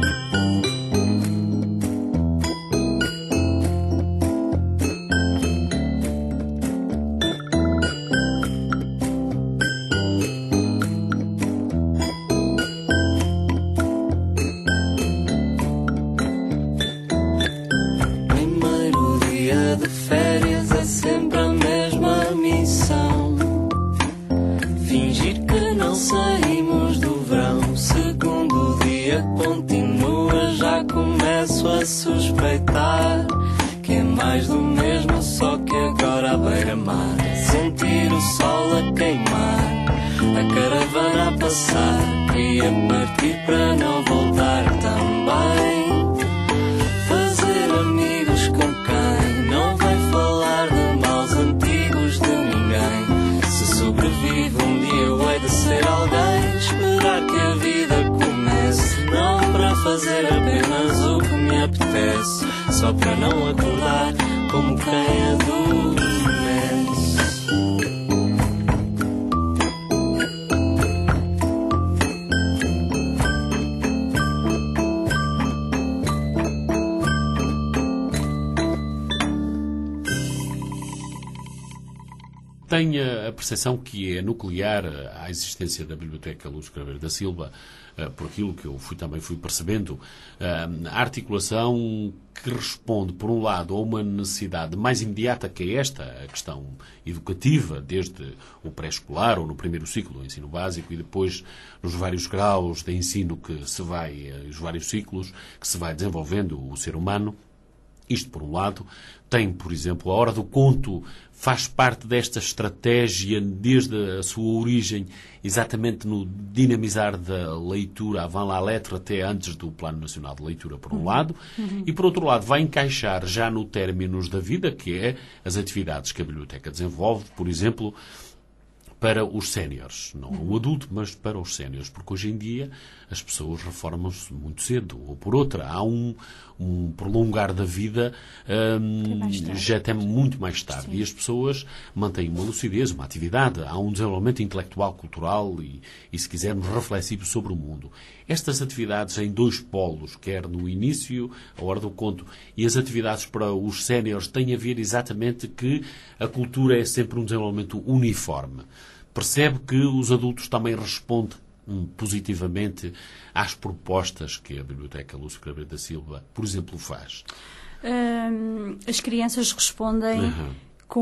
Primeiro dia de férias é sempre a mesma missão. Fingir que não saímos do verão. Segundo dia continua, já começo a suspeitar que é mais do mesmo, só que agora à beira-mar. Sentir o sol a queimar, a caravana a passar, e a partir para não voltar também. espécie, só para não acordar como quem adormece. Tenho a percepção que é nuclear à existência da Biblioteca Lúcio Craveiro da Silva, por aquilo que eu fui, também fui percebendo, a articulação que responde, por um lado, a uma necessidade mais imediata que é esta, a questão educativa, desde o pré-escolar ou no primeiro ciclo do ensino básico e depois nos vários graus de ensino que se vai, os vários ciclos que se vai desenvolvendo o ser humano. Isto, por um lado, tem, por exemplo, a Hora do Conto faz parte desta estratégia desde a sua origem, exatamente no dinamizar da leitura avant la lettre até antes do Plano Nacional de Leitura, por um uhum. lado, uhum. e, por outro lado, vai encaixar já no términos da vida, que é as atividades que a Biblioteca desenvolve, por exemplo, para os séniores, não o adulto, mas para os séniores, porque hoje em dia as pessoas reformam-se muito cedo, ou por outra, há um, um prolongar da vida hum, já até muito mais tarde, Sim. e as pessoas mantêm uma lucidez, uma atividade, há um desenvolvimento intelectual, cultural e, e, se quisermos, reflexivo sobre o mundo. Estas atividades em dois polos, quer no início, a Hora do Conto, e as atividades para os séniores, têm a ver exatamente que a cultura é sempre um desenvolvimento uniforme. Percebe que os adultos também respondem hum, positivamente às propostas que a Biblioteca Lúcio Craveiro da Silva, por exemplo, faz? Hum, as crianças respondem Uhum. com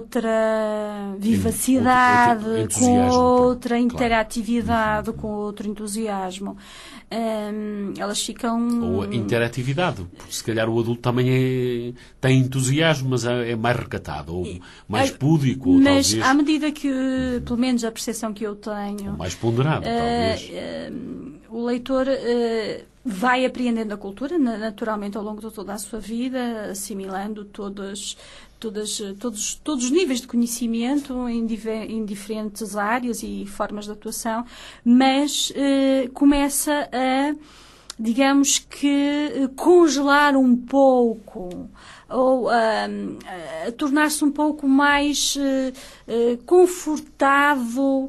outra vivacidade, outro, outro com outra claro. interatividade, Uhum. com outro entusiasmo. Hum, elas ficam... Ou a interatividade, porque se calhar o adulto também é, tem entusiasmo, mas é mais recatado, ou mais púdico, ou mas talvez... à medida que, pelo menos a percepção que eu tenho... Ou mais ponderado, uh, talvez. Uh, o leitor... Uh, vai apreendendo a cultura, naturalmente, ao longo de toda a sua vida, assimilando todos, todas, todos, todos os níveis de conhecimento em, diver, em diferentes áreas e formas de atuação, mas eh, começa a, digamos que, congelar um pouco, ou a, a tornar-se um pouco mais uh, uh, confortável uh,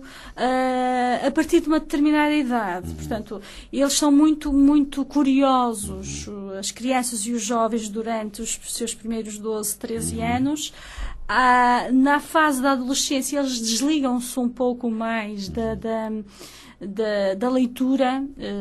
a partir de uma determinada idade. Uhum. Portanto, eles são muito, muito curiosos, uhum. as crianças e os jovens, durante os seus primeiros doze, treze uhum. anos. Ah, na fase da adolescência, eles desligam-se um pouco mais da... da Da, da leitura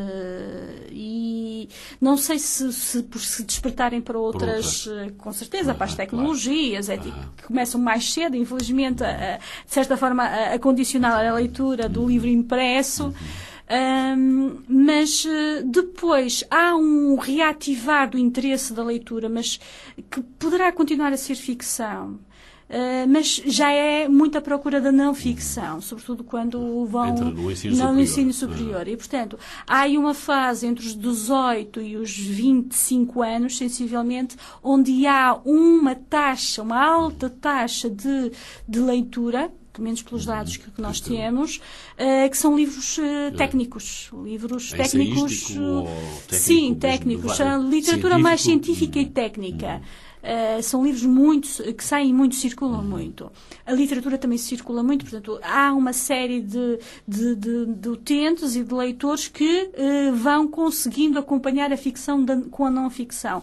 uh, e não sei se, se por se despertarem para outras, outra. com certeza, ah, para as tecnologias, claro. é, ah. que começam mais cedo, infelizmente, a, a, de certa forma, a, a condicionar a leitura do livro impresso. Uhum. Um, mas uh, depois há um reativar do interesse da leitura, mas que poderá continuar a ser ficção. Uh, mas já é muita procura da não-ficção, sobretudo quando vão Entra no ensino no superior. ensino superior. E, portanto, há aí uma fase entre os dezoito e os vinte e cinco anos, sensivelmente, onde há uma taxa, uma alta taxa de, de leitura, pelo menos pelos dados que, que nós temos, uh, que são livros uh, técnicos. Livros é técnicos. Uh, técnico, sim, técnicos. A literatura mais científica e técnica. Uh, são livros muito, que saem muito, circulam uhum. muito. A literatura também circula muito, portanto, há uma série de, de, de, de utentes e de leitores que uh, vão conseguindo acompanhar a ficção da, com a não-ficção.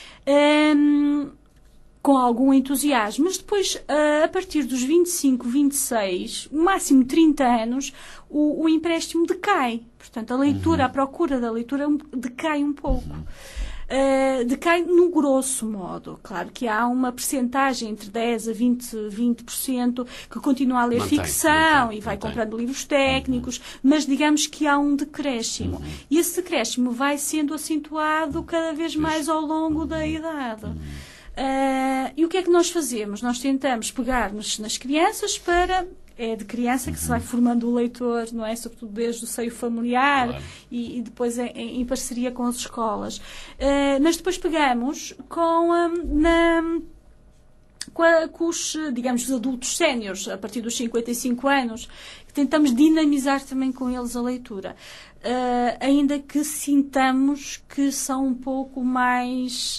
Um, com algum entusiasmo, mas depois, uh, a partir dos vinte e cinco, vinte e seis, no máximo trinta anos, o, o empréstimo decai. Portanto, a leitura, uhum. a procura da leitura decai um pouco. Uhum. Uh, decai no grosso modo. Claro que há uma percentagem entre dez a vinte por cento que continua a ler mantém, ficção mantém, e vai mantém. comprando livros técnicos, uhum. mas digamos que há um decréscimo. Uhum. E esse decréscimo vai sendo acentuado cada vez mais ao longo uhum. da idade. Uhum. Uh, e o que é que nós fazemos? Nós tentamos pegar-nos nas crianças para... É de criança que uhum. se vai formando o leitor, não é? Sobretudo desde o seio familiar claro. e, e depois em, em parceria com as escolas. Uh, mas depois pegamos com, um, na, com, a, com os, digamos, os adultos séniores, a partir dos cinquenta e cinco anos, que tentamos dinamizar também com eles a leitura. Uh, ainda que sintamos que são um pouco mais,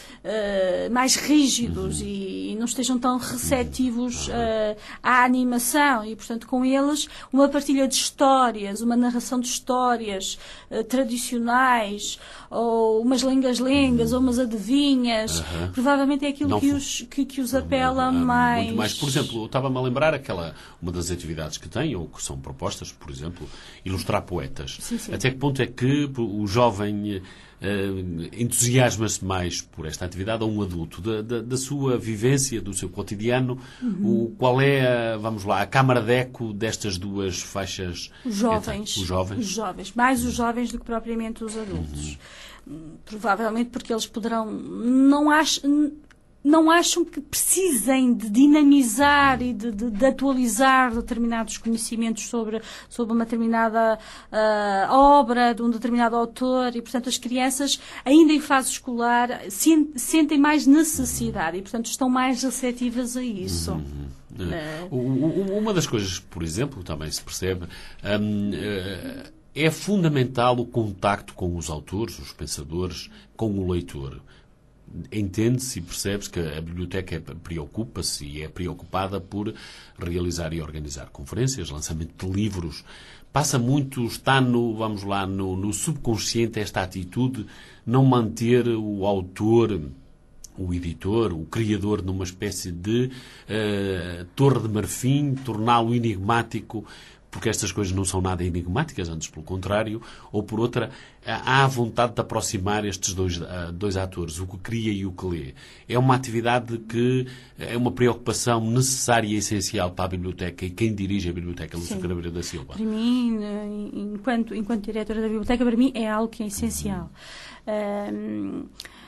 uh, mais rígidos, uhum. e, e não estejam tão receptivos uh, à animação, e portanto com eles uma partilha de histórias, uma narração de histórias uh, tradicionais, ou umas lengas-lengas, uhum. ou umas adivinhas, uhum. provavelmente é aquilo que os, que, que os apela não, mais. Muito mais. Por exemplo, eu estava-me a lembrar aquela, uma das atividades que têm, ou que são propostas, por exemplo, ilustrar poetas. Sim, sim. Até que ponto é que o jovem uh, entusiasma-se mais por esta atividade ou um adulto? Da, da, da sua vivência, do seu cotidiano, uhum. o, qual é, a, vamos lá, a câmara de eco destas duas faixas? Os jovens. Os jovens. Os jovens. Mais os jovens do que propriamente os adultos. Uhum. Provavelmente porque eles poderão... Não acho... não acham que precisem de dinamizar e de, de, de atualizar determinados conhecimentos sobre, sobre uma determinada uh, obra de um determinado autor, e, portanto, as crianças, ainda em fase escolar, sentem mais necessidade e, portanto, estão mais receptivas a isso. Uhum. Uh... Uma das coisas, por exemplo, também se percebe, um, uh, é fundamental o contacto com os autores, os pensadores, com o leitor. Entende-se e percebe-se que a biblioteca preocupa-se e é preocupada por realizar e organizar conferências, lançamento de livros. Passa muito, está no, vamos lá, no, no subconsciente esta atitude, não manter o autor, o editor, o criador, numa espécie de uh, torre de marfim, torná-lo enigmático, porque estas coisas não são nada enigmáticas, antes pelo contrário, ou por outra, há a vontade de aproximar estes dois, dois atores, o que cria e o que lê. É uma atividade que é uma preocupação necessária e essencial para a biblioteca e quem dirige a biblioteca, Lúcio Craveiro da Silva. Para mim, enquanto, enquanto diretora da biblioteca, para mim é algo que é essencial. Uhum. Um,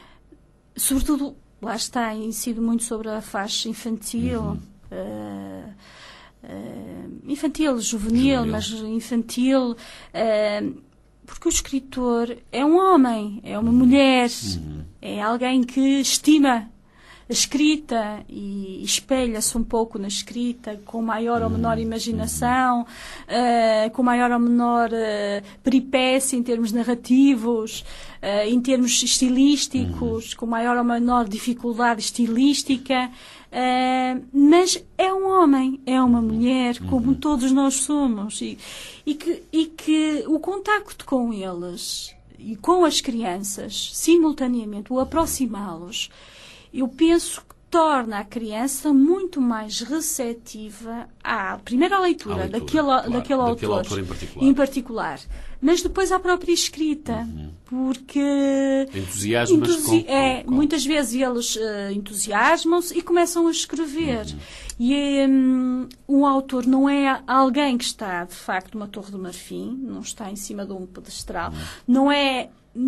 sobretudo, lá está, incido muito sobre a faixa infantil, uhum. uh, Uh, infantil, juvenil, juvenil, mas infantil, uh, porque o escritor é um homem, é uma mulher, uhum. é alguém que estima a escrita e espelha-se um pouco na escrita, com maior ou menor imaginação, uh, com maior ou menor uh, peripécia em termos narrativos, uh, em termos estilísticos, com maior ou menor dificuldade estilística. Uh, mas é um homem, é uma mulher, como uhum. todos nós somos, e, e, que, e que o contacto com eles e com as crianças, simultaneamente, o aproximá-los, eu penso que torna a criança muito mais receptiva à primeira leitura, leitura daquele, claro, daquele, daquele autor, autor em particular. em particular, mas depois à própria escrita, uhum. porque entusiasmas entusi com, é, com... muitas vezes eles uh, entusiasmam-se e começam a escrever. Uhum. E um, um autor não é alguém que está, de facto, numa torre de marfim, não está em cima de um pedestral, uhum. não é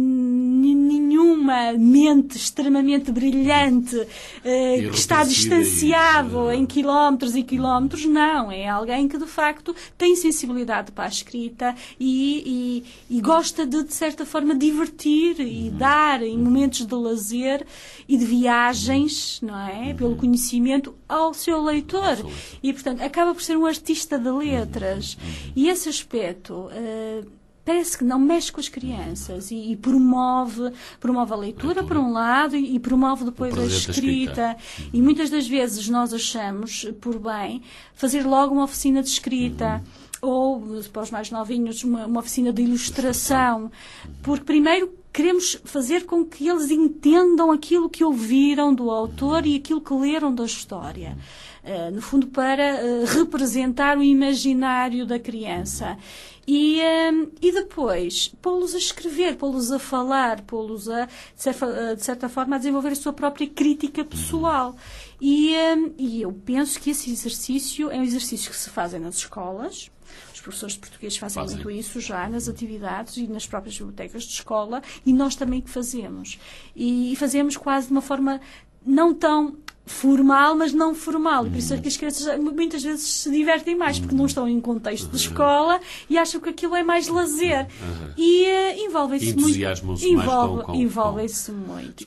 nenhuma mente extremamente brilhante uh, que está distanciado em quilómetros e quilómetros, não, é alguém que de facto tem sensibilidade para a escrita e, e, e gosta de, de certa forma, divertir e uhum. dar em momentos de lazer e de viagens, não é, uhum. pelo conhecimento ao seu leitor, e portanto acaba por ser um artista de letras, uhum. e esse aspecto uh, parece que não mexe com as crianças e, e promove, promove a leitura, leitura, por um lado, e, e promove depois a escrita. Uhum. E muitas das vezes nós achamos, por bem, fazer logo uma oficina de escrita. Uhum. Ou, para os mais novinhos, uma, uma oficina de ilustração. Uhum. Porque, primeiro, queremos fazer com que eles entendam aquilo que ouviram do autor e aquilo que leram da história. Uh, no fundo, para uh, representar o imaginário da criança. E, um, e depois, pô-los a escrever, pô-los a falar, pô-los a, de certa forma, a desenvolver a sua própria crítica pessoal. E, um, e eu penso que esse exercício é um exercício que se faz nas escolas. Os professores de português fazem, fazem muito isso já nas atividades e nas próprias bibliotecas de escola, e nós também que fazemos. E, e fazemos quase de uma forma não tão formal, mas não formal. E por isso é que as crianças muitas vezes se divertem mais, porque não estão em contexto de escola e acham que aquilo é mais lazer. Uhum. E uh, envolvem-se muito. Envolve, com, com, envolvem-se com... muito.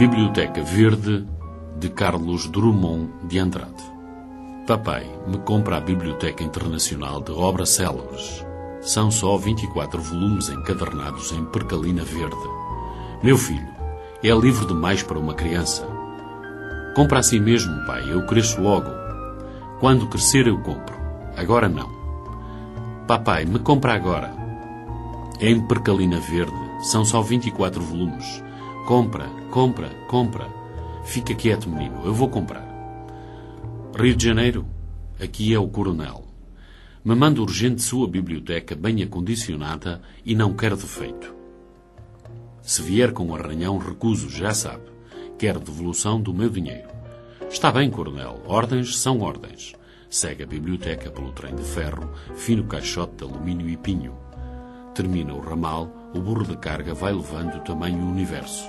Biblioteca Verde, de Carlos Drummond de Andrade. Papai me compra a Biblioteca Internacional de Obras Célebres. São só vinte e quatro volumes encadernados em percalina verde. Meu filho, é livro demais para uma criança. Compra assim mesmo, pai, eu cresço logo. Quando crescer eu compro. Agora não. Papai, me compra agora. É em percalina verde. São só vinte e quatro volumes. Compra, compra, compra. Fica quieto, menino. Eu vou comprar. Rio de Janeiro. Aqui é o Coronel. Me manda urgente sua biblioteca bem acondicionada e não quero defeito. Se vier com arranhão, recuso, já sabe. Quero devolução do meu dinheiro. Está bem, Coronel. Ordens são ordens. Segue a biblioteca pelo trem de ferro, fino caixote de alumínio e pinho. Termina o ramal, o burro de carga vai levando o tamanho universo.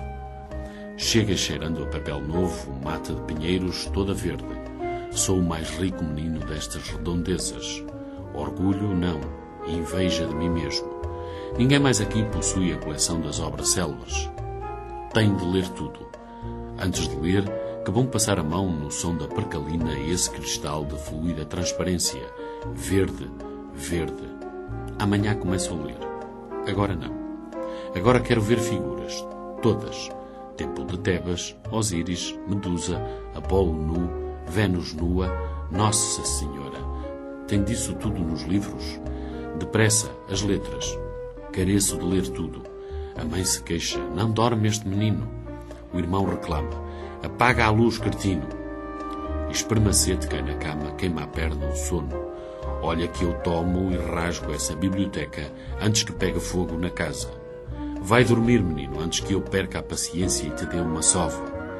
Chega cheirando a papel novo, mata de pinheiros toda verde. Sou o mais rico menino destas redondezas. Orgulho, não. Inveja de mim mesmo. Ninguém mais aqui possui a coleção das obras célebres. Tem de ler tudo. Antes de ler, que bom passar a mão no som da percalina a esse cristal de fluida transparência. Verde, verde. Amanhã começo a ler. Agora não. Agora quero ver figuras. Todas. Templo de Tebas, Osíris, Medusa, Apolo nu, Vênus nua, Nossa Senhora. Tem disso tudo nos livros? Depressa, as letras. Careço de ler tudo. A mãe se queixa. Não dorme este menino. O irmão reclama. Apaga a luz, cretino. Espermacete cai na cama, queima a perna o sono. Olha que eu tomo e rasgo essa biblioteca antes que pegue fogo na casa. Vai dormir, menino, antes que eu perca a paciência e te dê uma sova.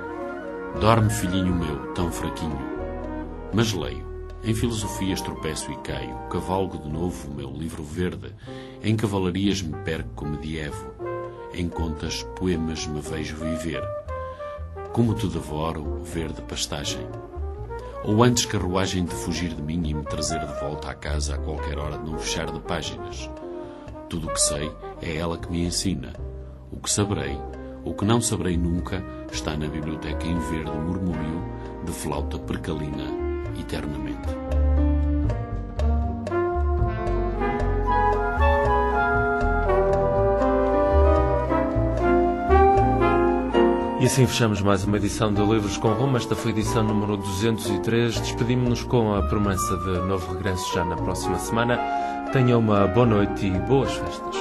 Dorme, filhinho meu, tão fraquinho. Mas leio. Em filosofias tropeço e caio. Cavalgo de novo o meu livro verde. Em cavalarias me perco medievo. Em contas, poemas me vejo viver. Como te devoro, verde pastagem. Ou antes carruagem de fugir de mim e me trazer de volta à casa a qualquer hora de não fechar de páginas. Tudo o que sei é ela que me ensina. O que saberei, o que não saberei nunca, está na biblioteca em verde murmúrio de flauta percalina eternamente. E assim fechamos mais uma edição de Livros com Rumo. Esta foi a edição número duzentos e três. Despedimos-nos com a promessa de novo regresso já na próxima semana. Tenham uma boa noite e boas festas.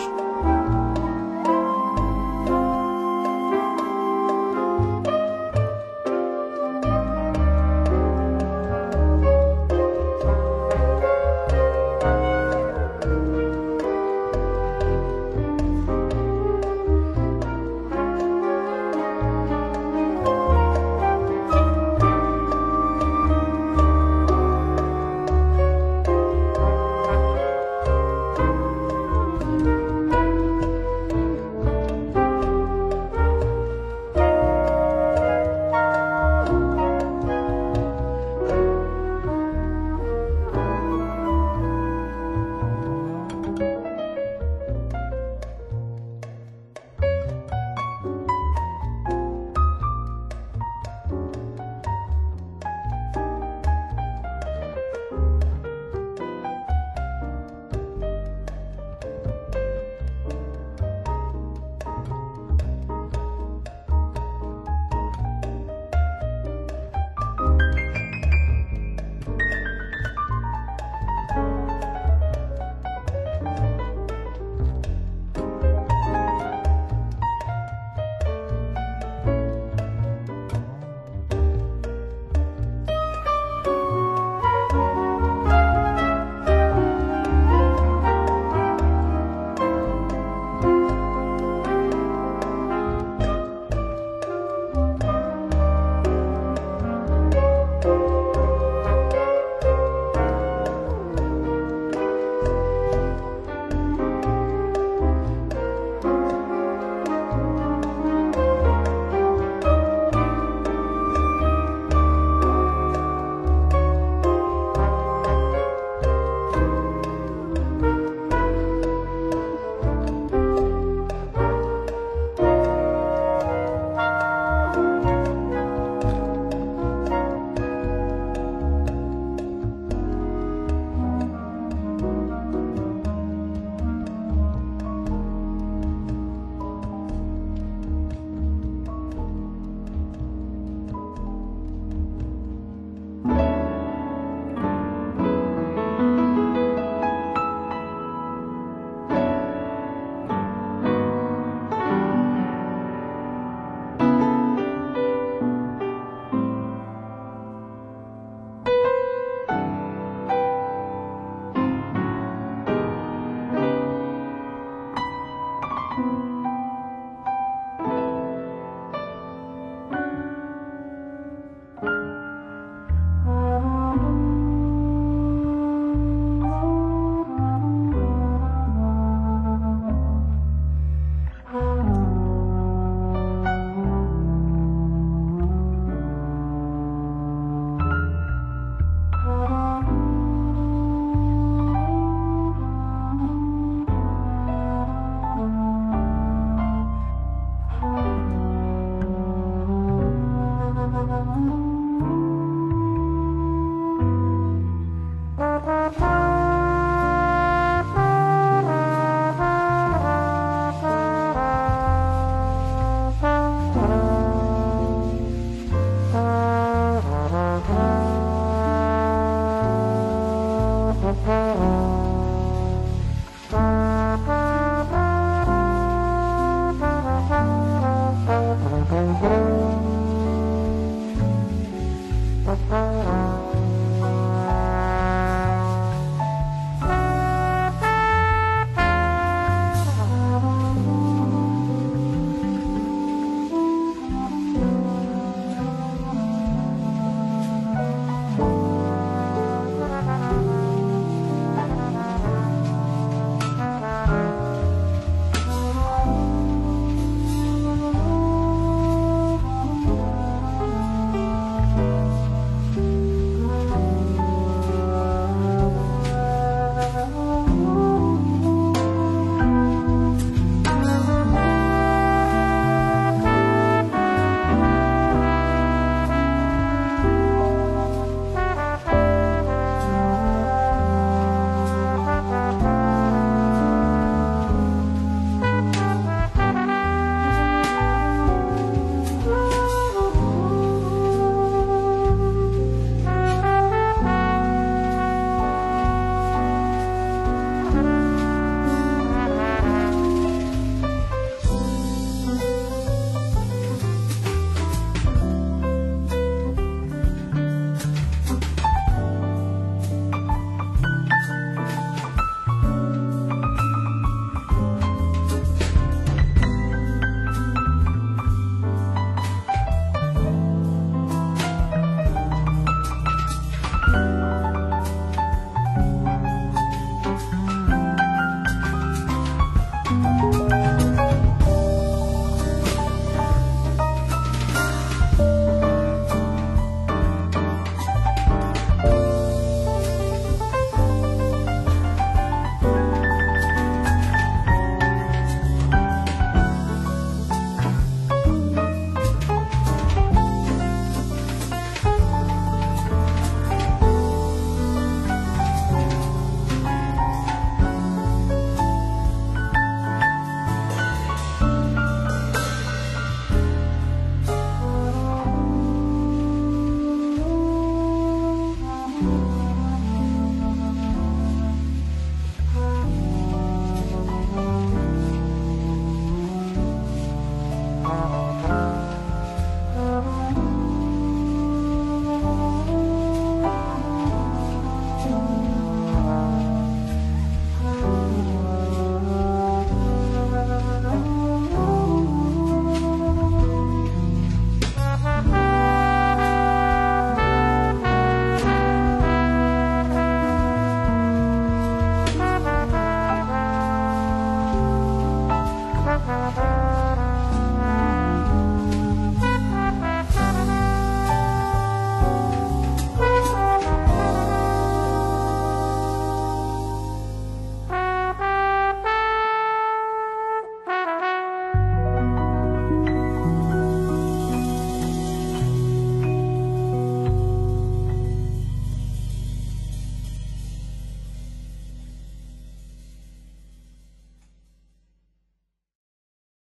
Música